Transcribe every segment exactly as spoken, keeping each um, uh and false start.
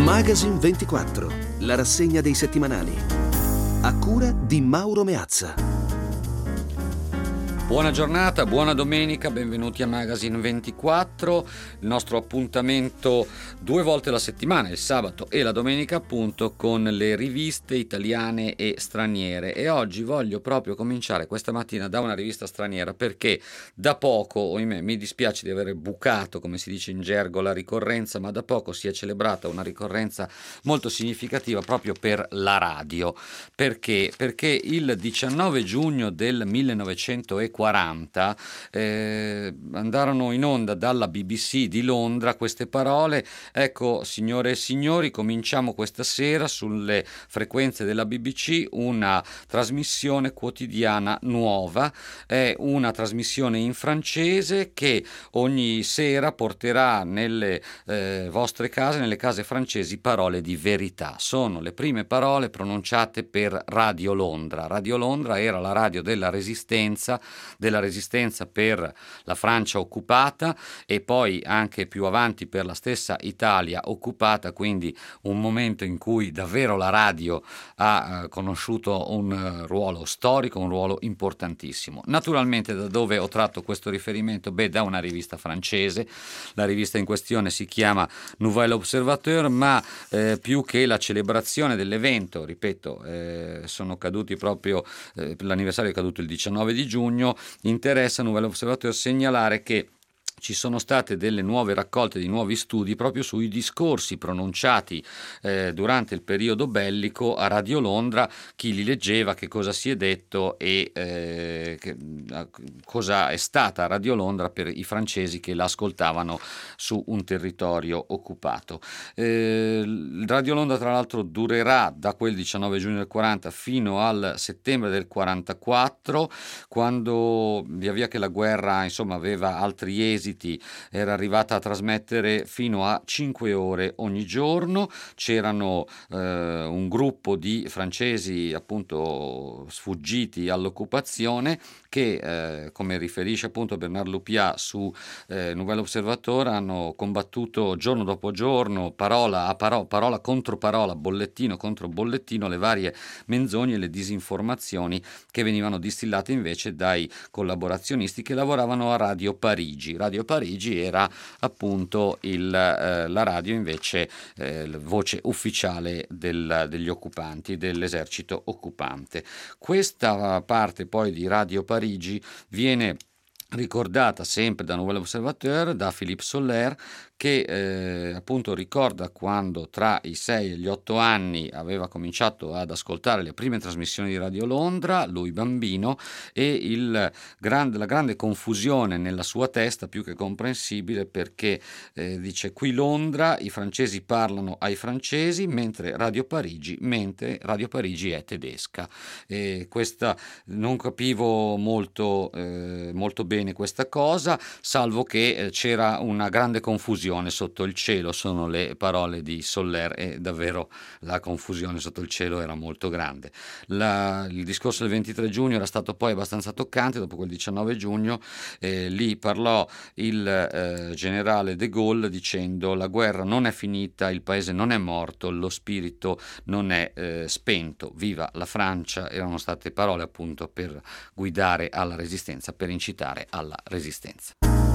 Magazine ventiquattro, la rassegna dei settimanali. A cura di Mauro Meazza. Buona giornata, buona domenica, benvenuti a Magazine ventiquattro, il nostro appuntamento due volte alla settimana, il sabato e la domenica appunto, con le riviste italiane e straniere. E oggi voglio proprio cominciare questa mattina da una rivista straniera, perché da poco, ohimè, mi dispiace di aver bucato, come si dice in gergo, la ricorrenza, ma da poco si è celebrata una ricorrenza molto significativa proprio per la radio. Perché? Perché il diciannove giugno del millenovecentoquaranta eh, andarono in onda dalla B B C di Londra queste parole. Ecco, signore e signori, cominciamo questa sera sulle frequenze della B B C una trasmissione quotidiana nuova. È una trasmissione in francese che ogni sera porterà nelle eh, vostre case, nelle case francesi, parole di verità. Sono le prime parole pronunciate per Radio Londra. Radio Londra era la radio della Resistenza, della resistenza per la Francia occupata e poi anche più avanti per la stessa Italia occupata, quindi un momento in cui davvero la radio ha eh, conosciuto un uh, ruolo storico, un ruolo importantissimo. Naturalmente da dove ho tratto questo riferimento? Beh, da una rivista francese. La rivista in questione si chiama Nouvel Observateur, ma eh, più che la celebrazione dell'evento, ripeto, eh, sono caduti proprio, eh, l'anniversario è caduto il diciannove di giugno, interessa a Nouvel Observateur segnalare che ci sono state delle nuove raccolte di nuovi studi proprio sui discorsi pronunciati eh, durante il periodo bellico a Radio Londra, chi li leggeva, che cosa si è detto e eh, che, cosa è stata Radio Londra per i francesi che l'ascoltavano su un territorio occupato. Eh, Radio Londra tra l'altro durerà da quel diciannove giugno del quaranta fino al settembre del quarantaquattro, quando via via che la guerra insomma aveva altri esiti era arrivata a trasmettere fino a cinque ore ogni giorno. C'erano eh, un gruppo di francesi appunto sfuggiti all'occupazione che, eh, come riferisce appunto Bernard Lupiat su eh, Nouvel Observateur, hanno combattuto giorno dopo giorno, parola a parola, parola contro parola, bollettino contro bollettino, le varie menzogne e le disinformazioni che venivano distillate invece dai collaborazionisti che lavoravano a Radio Parigi. Radio Parigi era appunto il, eh, la radio invece eh, la voce ufficiale del, degli occupanti, dell'esercito occupante. Questa parte poi di Radio Parigi viene ricordata sempre da Nouvel Observateur, da Philippe Soller, che eh, appunto ricorda quando tra i sei e gli otto anni aveva cominciato ad ascoltare le prime trasmissioni di Radio Londra, lui bambino, e il grande, la grande confusione nella sua testa, più che comprensibile, perché eh, dice: qui Londra, i francesi parlano ai francesi, mentre Radio Parigi, mentre Radio Parigi è tedesca. E questa non capivo molto, eh, molto bene questa cosa, salvo che eh, c'era una grande confusione sotto il cielo, sono le parole di Soller, e davvero la confusione sotto il cielo era molto grande. La, il discorso del ventitré giugno era stato poi abbastanza toccante. Dopo quel diciannove giugno eh, lì parlò il eh, generale de Gaulle dicendo: la guerra non è finita, il paese non è morto, lo spirito non è eh, spento, viva la Francia. Erano state parole appunto per guidare alla resistenza, per incitare alla resistenza.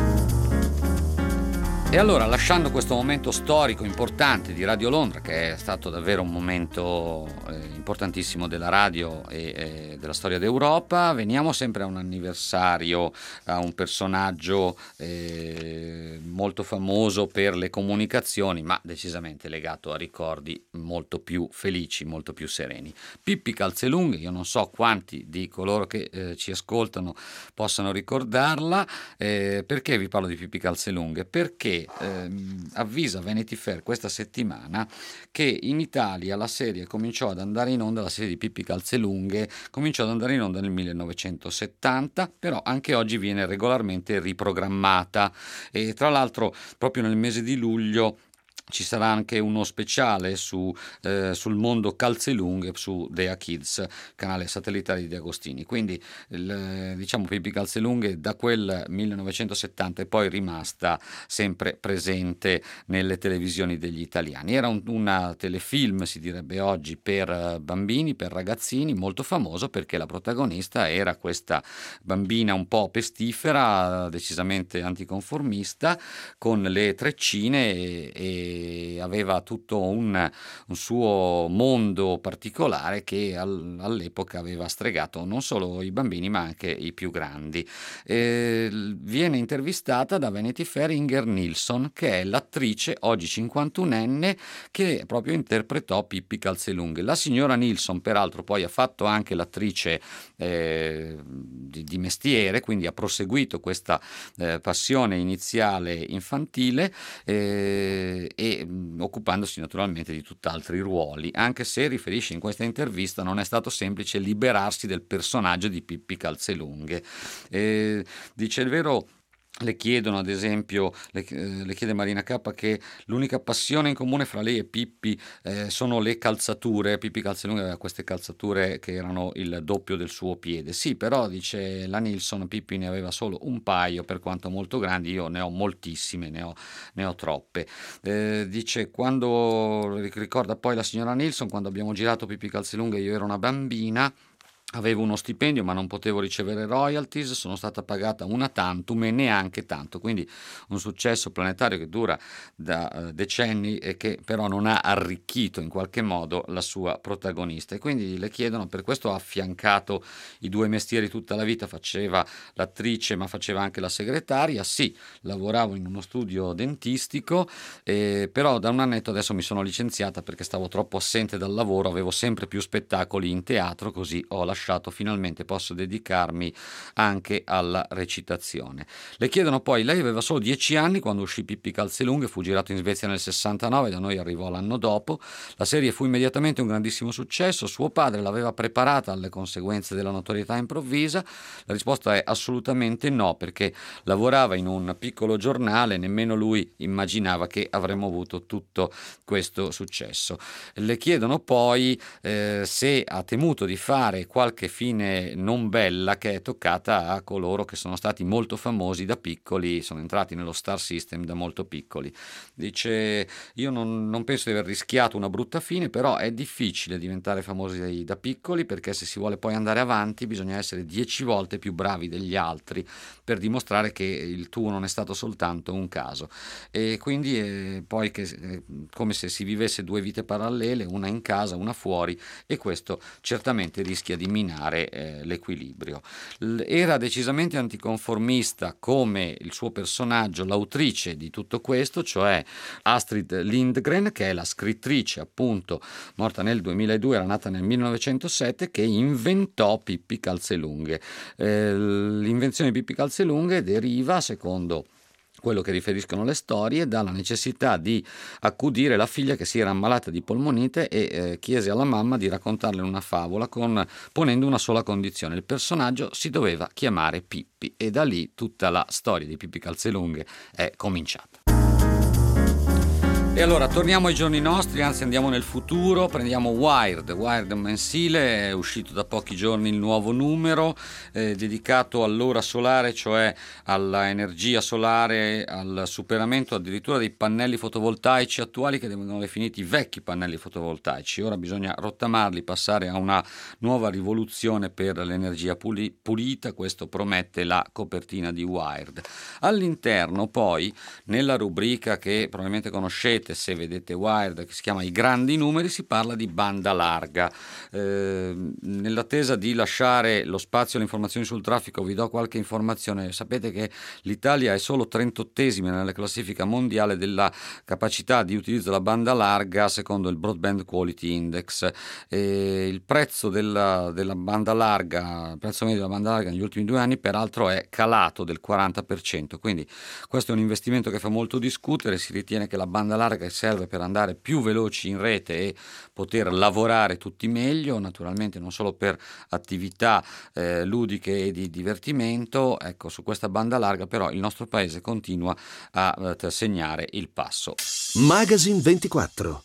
E allora, lasciando questo momento storico importante di Radio Londra, che è stato davvero un momento eh, importantissimo della radio e eh, della storia d'Europa, veniamo sempre a un anniversario, a un personaggio eh, molto famoso per le comunicazioni, ma decisamente legato a ricordi molto più felici, molto più sereni. Pippi Calzelunghe, io non so quanti di coloro che eh, ci ascoltano possano ricordarla. Eh, perché vi parlo di Pippi Calzelunghe? Perché Ehm, avvisa Vanity Fair questa settimana che in Italia la serie cominciò ad andare in onda, la serie di Pippi Calzelunghe cominciò ad andare in onda nel millenovecentosettanta, però anche oggi viene regolarmente riprogrammata, e tra l'altro proprio nel mese di luglio ci sarà anche uno speciale su, eh, sul mondo calzelunghe su Dea Kids, canale satellitare di De Agostini. Quindi il, diciamo Pippi Calzelunghe da quel millenovecentosettanta è poi rimasta sempre presente nelle televisioni degli italiani. Era un una telefilm, si direbbe oggi, per bambini, per ragazzini, molto famoso perché la protagonista era questa bambina un po' pestifera, decisamente anticonformista, con le treccine e, e aveva tutto un, un suo mondo particolare che al, all'epoca aveva stregato non solo i bambini ma anche i più grandi. E viene intervistata da Vanity Fair Inger Nilsson, che è l'attrice oggi cinquantunenne che proprio interpretò Pippi Calzelunghe. La signora Nilsson peraltro poi ha fatto anche l'attrice eh, di, di mestiere, quindi ha proseguito questa eh, passione iniziale infantile eh, e mh, occupandosi naturalmente di tutt'altri ruoli, anche se riferisce in questa intervista non è stato semplice liberarsi del personaggio di Pippi Calzelunghe. Eh, dice il vero. Le chiedono, ad esempio, le, eh, le chiede Marina Cappa che l'unica passione in comune fra lei e Pippi eh, sono le calzature. Pippi Calzelunghe aveva queste calzature che erano il doppio del suo piede. Sì, però, dice la Nilsson, Pippi ne aveva solo un paio, per quanto molto grandi, io ne ho moltissime, ne ho, ne ho troppe. Eh, dice, quando, ricorda poi la signora Nilsson, quando abbiamo girato Pippi Calzelunghe io ero una bambina, avevo uno stipendio ma non potevo ricevere royalties, sono stata pagata una tantum e neanche tanto, quindi un successo planetario che dura da uh, decenni e che però non ha arricchito in qualche modo la sua protagonista. E quindi le chiedono, per questo ha affiancato i due mestieri tutta la vita, faceva l'attrice ma faceva anche la segretaria. Sì, lavoravo in uno studio dentistico, eh, però da un annetto adesso mi sono licenziata perché stavo troppo assente dal lavoro, avevo sempre più spettacoli in teatro, così ho lasciato finalmente, posso dedicarmi anche alla recitazione. Le chiedono poi, lei aveva solo dieci anni quando uscì Pippi Calzelunghe, fu girato in Svezia nel sessantanove, da noi arrivò l'anno dopo, la serie fu immediatamente un grandissimo successo, suo padre l'aveva preparata alle conseguenze della notorietà improvvisa. La risposta è assolutamente no, perché lavorava in un piccolo giornale, nemmeno lui immaginava che avremmo avuto tutto questo successo. Le chiedono poi eh, se ha temuto di fare qualche qualche fine non bella che è toccata a coloro che sono stati molto famosi da piccoli, sono entrati nello star system da molto piccoli. Dice, io non, non penso di aver rischiato una brutta fine, però è difficile diventare famosi da piccoli, perché se si vuole poi andare avanti bisogna essere dieci volte più bravi degli altri per dimostrare che il tuo non è stato soltanto un caso. E quindi è poi che, è come se si vivesse due vite parallele, una in casa, una fuori, e questo certamente rischia di minare eh, l'equilibrio. L- era decisamente anticonformista come il suo personaggio, l'autrice di tutto questo, cioè Astrid Lindgren, che è la scrittrice, appunto, morta nel duemiladue, era nata nel millenovecentosette, che inventò Pippi Calzelunghe. Eh, l'invenzione di Pippi Calzelunghe deriva, secondo quello che riferiscono le storie, dalla necessità di accudire la figlia che si era ammalata di polmonite e eh, chiese alla mamma di raccontarle una favola con, ponendo una sola condizione: il personaggio si doveva chiamare Pippi, e da lì tutta la storia di Pippi Calzelunghe è cominciata. E allora torniamo ai giorni nostri, anzi andiamo nel futuro, prendiamo Wired, Wired mensile, è uscito da pochi giorni il nuovo numero, eh, dedicato all'ora solare, cioè alla energia solare, al superamento addirittura dei pannelli fotovoltaici attuali, che vengono definiti vecchi pannelli fotovoltaici. Ora bisogna rottamarli, passare a una nuova rivoluzione per l'energia puli- pulita, questo promette la copertina di Wired. All'interno poi, nella rubrica che probabilmente conoscete se vedete Wired, che si chiama I grandi numeri, si parla di banda larga. Eh, nell'attesa di lasciare lo spazio alle informazioni sul traffico, vi do qualche informazione. Sapete che l'Italia è solo trentottesima nella classifica mondiale della capacità di utilizzo della banda larga secondo il Broadband Quality Index. Eh, il prezzo della, della banda larga, il prezzo medio della banda larga negli ultimi due anni peraltro è calato del quaranta per cento, quindi questo è un investimento che fa molto discutere. Si ritiene che la banda larga che serve per andare più veloci in rete e poter lavorare tutti meglio, naturalmente non solo per attività eh, ludiche e di divertimento. Ecco, su questa banda larga però il nostro paese continua a eh, segnare il passo. Magazine ventiquattro.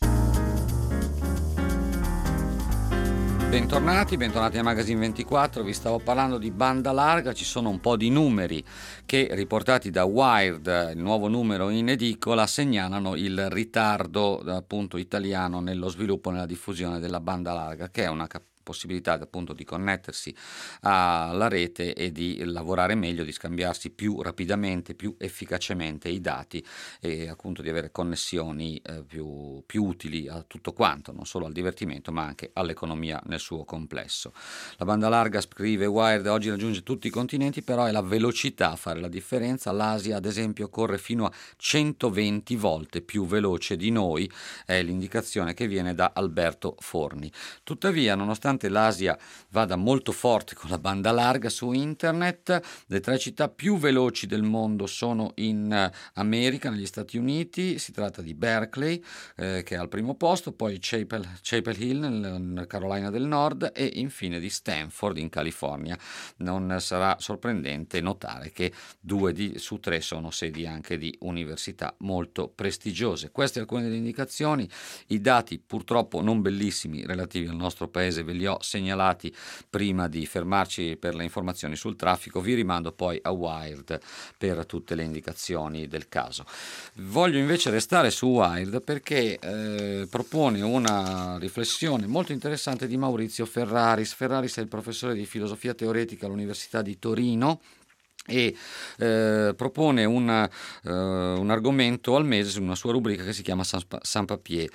Bentornati, bentornati a Magazine ventiquattro. Vi stavo parlando di banda larga. Ci sono un po' di numeri che, riportati da Wired, il nuovo numero in edicola, segnalano il ritardo appunto italiano nello sviluppo e nella diffusione della banda larga, che è una cap- possibilità appunto di connettersi alla rete e di lavorare meglio, di scambiarsi più rapidamente, più efficacemente i dati e appunto di avere connessioni eh, più, più utili a tutto quanto, non solo al divertimento ma anche all'economia nel suo complesso. La banda larga, scrive Wired, oggi raggiunge tutti i continenti, però è la velocità a fare la differenza. L'Asia ad esempio corre fino a centoventi volte più veloce di noi, è l'indicazione che viene da Alberto Forni. Tuttavia, nonostante l'Asia vada molto forte con la banda larga su internet, le tre città più veloci del mondo sono in America, negli Stati Uniti. Si tratta di Berkeley, eh, che è al primo posto, poi Chapel, Chapel Hill nel, nel Carolina del Nord e infine di Stanford in California. Non sarà sorprendente notare che due di, su tre sono sedi anche di università molto prestigiose. Queste alcune delle indicazioni. I dati purtroppo non bellissimi relativi al nostro paese ve li ho segnalati prima di fermarci per le informazioni sul traffico. Vi rimando poi a Wired per tutte le indicazioni del caso. Voglio invece restare su Wired perché eh, propone una riflessione molto interessante di Maurizio Ferraris. Ferraris è il professore di filosofia teoretica all'Università di Torino e eh, propone una, uh, un argomento al mese su una sua rubrica che si chiama Sans Papier.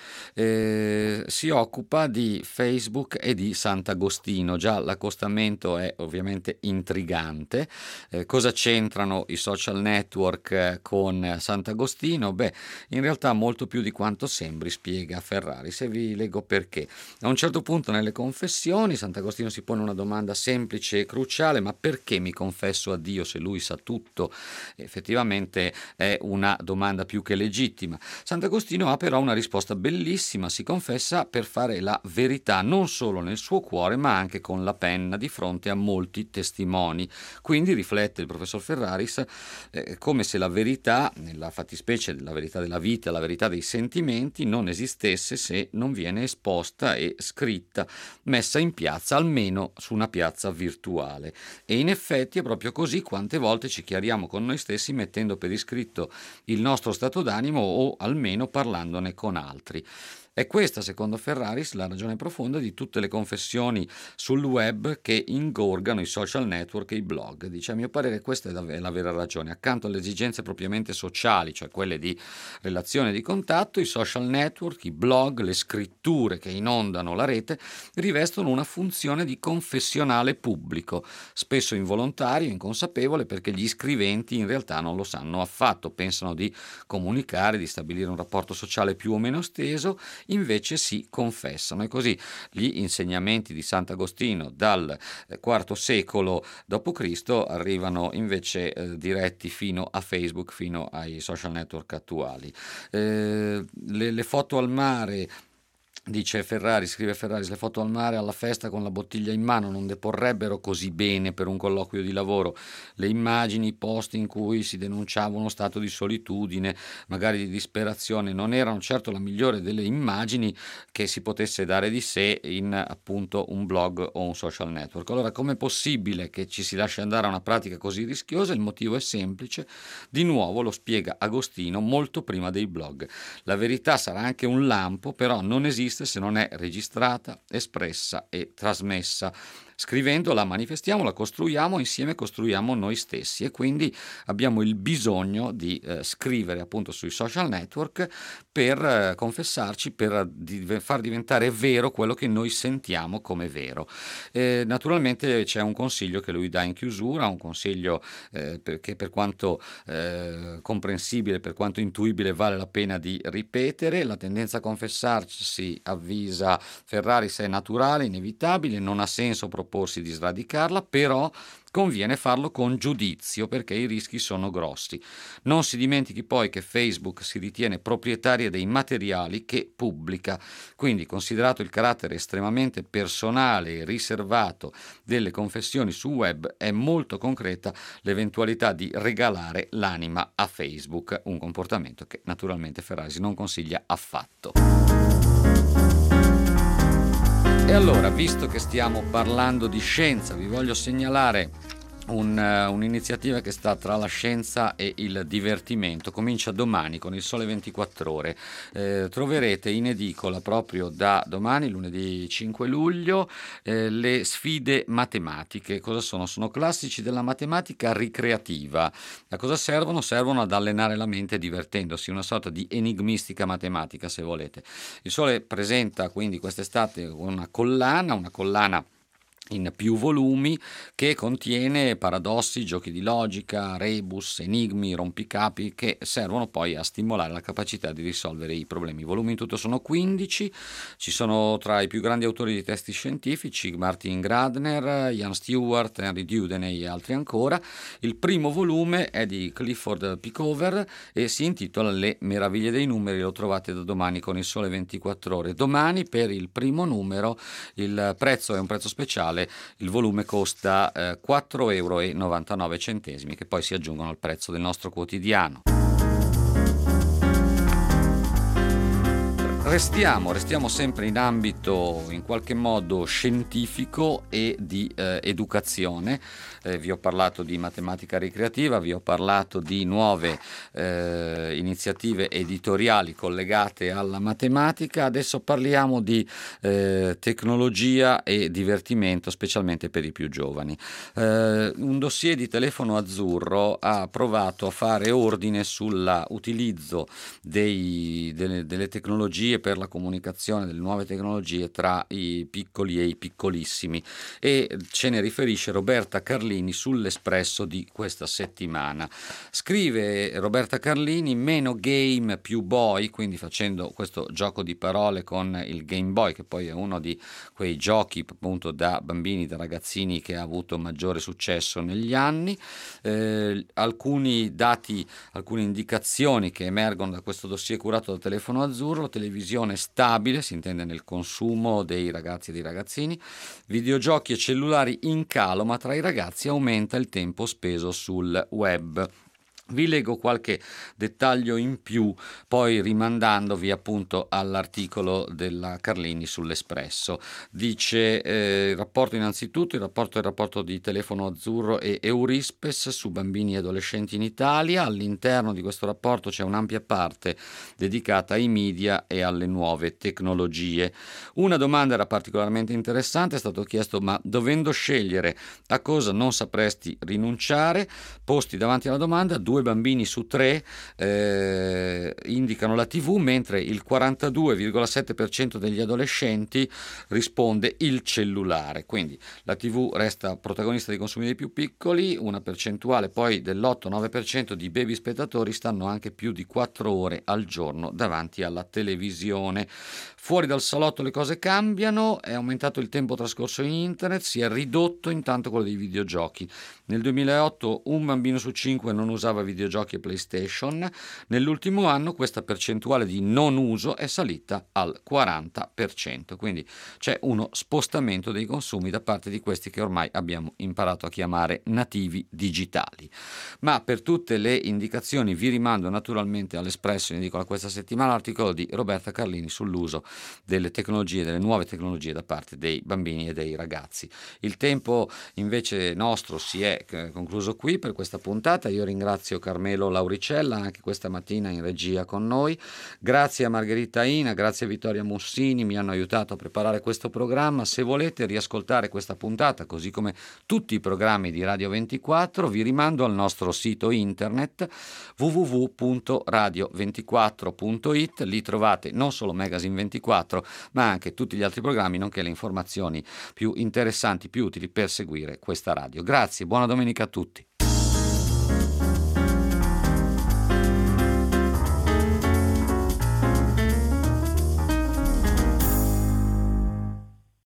Eh, si occupa di Facebook e di Sant'Agostino. Già l'accostamento è ovviamente intrigante. Eh, cosa c'entrano i social network con Sant'Agostino? Beh, in realtà molto più di quanto sembri, spiega Ferrari, se vi leggo perché. A un certo punto nelle confessioni Sant'Agostino si pone una domanda semplice e cruciale: ma perché mi confesso a Dio se lui sa tutto? Effettivamente è una domanda più che legittima. Sant'Agostino ha però una risposta bellissima: si confessa per fare la verità non solo nel suo cuore ma anche con la penna di fronte a molti testimoni. Quindi riflette il professor Ferraris eh, come se la verità, nella fattispecie della verità della vita, la verità dei sentimenti, non esistesse se non viene esposta e scritta, messa in piazza, almeno su una piazza virtuale. E in effetti è proprio così. Quante volte ci chiariamo con noi stessi mettendo per iscritto il nostro stato d'animo o almeno parlandone con altri. È questa, secondo Ferraris, la ragione profonda di tutte le confessioni sul web che ingorgano i social network e i blog. Dice: a mio parere questa è la, è la vera ragione. Accanto alle esigenze propriamente sociali, cioè quelle di relazione e di contatto, i social network, i blog, le scritture che inondano la rete rivestono una funzione di confessionale pubblico, spesso involontario, inconsapevole, perché gli scriventi in realtà non lo sanno affatto. Pensano di comunicare, di stabilire un rapporto sociale più o meno esteso, invece si confessano. E così gli insegnamenti di Sant'Agostino dal quarto secolo dopo Cristo arrivano invece eh, diretti fino a Facebook, fino ai social network attuali. Eh, le, le foto al mare, dice Ferrari, scrive Ferrari, le foto al mare alla festa con la bottiglia in mano non deporrebbero così bene per un colloquio di lavoro. Le immagini, i post in cui si denunciava uno stato di solitudine, magari di disperazione, non erano certo la migliore delle immagini che si potesse dare di sé in appunto un blog o un social network. Allora, com'è possibile che ci si lasci andare a una pratica così rischiosa? Il motivo è semplice. Di nuovo lo spiega Agostino molto prima dei blog. La verità sarà anche un lampo, però non esiste se non è registrata, espressa e trasmessa. Scrivendo la manifestiamo, la costruiamo, insieme costruiamo noi stessi, e quindi abbiamo il bisogno di eh, scrivere appunto sui social network per eh, confessarci, per di, far diventare vero quello che noi sentiamo come vero. Eh, naturalmente c'è un consiglio che lui dà in chiusura, un consiglio eh, perché per quanto eh, comprensibile, per quanto intuibile, vale la pena di ripetere. La tendenza a confessarsi, avvisa Ferraris, è naturale, inevitabile, non ha senso proporre proporsi di sradicarla, però conviene farlo con giudizio perché i rischi sono grossi. Non si dimentichi poi che Facebook si ritiene proprietaria dei materiali che pubblica, quindi considerato il carattere estremamente personale e riservato delle confessioni sul web, è molto concreta l'eventualità di regalare l'anima a Facebook, un comportamento che naturalmente Ferraresi non consiglia affatto. E allora, visto che stiamo parlando di scienza, vi voglio segnalare un, uh, un'iniziativa che sta tra la scienza e il divertimento. Comincia domani con il Sole ventiquattro Ore. Eh, troverete in edicola proprio da domani, lunedì cinque luglio, eh, le sfide matematiche. Cosa sono? Sono classici della matematica ricreativa. A cosa servono? Servono ad allenare la mente divertendosi, una sorta di enigmistica matematica, se volete. Il Sole presenta quindi quest'estate una collana, una collana in più volumi che contiene paradossi, giochi di logica, rebus, enigmi, rompicapi che servono poi a stimolare la capacità di risolvere i problemi. I volumi in tutto sono quindici, ci sono tra i più grandi autori di testi scientifici Martin Gardner, Ian Stewart, Henry Dewdeney e altri ancora. Il primo volume è di Clifford Pickover e si intitola Le meraviglie dei numeri, lo trovate da domani con il Sole ventiquattro Ore. Domani per il primo numero il prezzo è un prezzo speciale. Il volume costa eh, quattro euro e novantanove centesimi, che poi si aggiungono al prezzo del nostro quotidiano. Restiamo, restiamo sempre in ambito in qualche modo scientifico e di eh, educazione. Eh, vi ho parlato di matematica ricreativa, vi ho parlato di nuove eh, iniziative editoriali collegate alla matematica. Adesso parliamo di eh, tecnologia e divertimento, specialmente per i più giovani. Eh, un dossier di Telefono Azzurro ha provato a fare ordine sull'utilizzo dei, delle, delle tecnologie per la comunicazione, delle nuove tecnologie tra i piccoli e i piccolissimi, e ce ne riferisce Roberta Carlini sull'Espresso di questa settimana. Scrive Roberta Carlini: meno game più boy, quindi facendo questo gioco di parole con il Game Boy, che poi è uno di quei giochi appunto da bambini, da ragazzini, che ha avuto maggiore successo negli anni. Eh, alcuni dati, alcune indicazioni che emergono da questo dossier curato da Telefono Azzurro: la televisione stabile, si intende nel consumo dei ragazzi e dei ragazzini, videogiochi e cellulari in calo, ma tra i ragazzi aumenta il tempo speso sul web. Vi leggo qualche dettaglio in più, poi rimandandovi appunto all'articolo della Carlini sull'Espresso. Dice eh, il rapporto innanzitutto, il rapporto è il rapporto di Telefono Azzurro e Eurispes su bambini e adolescenti in Italia. All'interno di questo rapporto c'è un'ampia parte dedicata ai media e alle nuove tecnologie. Una domanda era particolarmente interessante, è stato chiesto: ma dovendo scegliere a cosa non sapresti rinunciare? Posti davanti alla domanda, due bambini su tre eh, indicano la tivù, mentre il quarantadue virgola sette per cento degli adolescenti risponde il cellulare. Quindi la tivù resta protagonista dei consumi dei più piccoli. Una percentuale poi dell'otto nove per cento di baby spettatori stanno anche più di quattro ore al giorno davanti alla televisione. Fuori dal salotto le cose cambiano, è aumentato il tempo trascorso in internet, si è ridotto intanto quello dei videogiochi. Nel duemilaotto un bambino su cinque non usava videogiochi e PlayStation. Nell'ultimo anno questa percentuale di non uso è salita al quaranta per cento, quindi c'è uno spostamento dei consumi da parte di questi che ormai abbiamo imparato a chiamare nativi digitali. Ma per tutte le indicazioni vi rimando naturalmente all'Espresso, in edicola questa settimana, l'articolo di Roberta Carlini sull'uso delle tecnologie, delle nuove tecnologie da parte dei bambini e dei ragazzi. Il tempo invece nostro si è concluso qui per questa puntata. Io ringrazio Carmelo Lauricella, anche questa mattina in regia con noi. Grazie a Margherita Ina, grazie a Vittoria Mussini, mi hanno aiutato a preparare questo programma. Se volete riascoltare questa puntata, così come tutti i programmi di Radio ventiquattro, vi rimando al nostro sito internet w w w punto radio ventiquattro punto i t. Lì trovate non solo Magazine ventiquattro, ma anche tutti gli altri programmi, nonché le informazioni più interessanti, più utili per seguire questa radio. Grazie, buona domenica a tutti.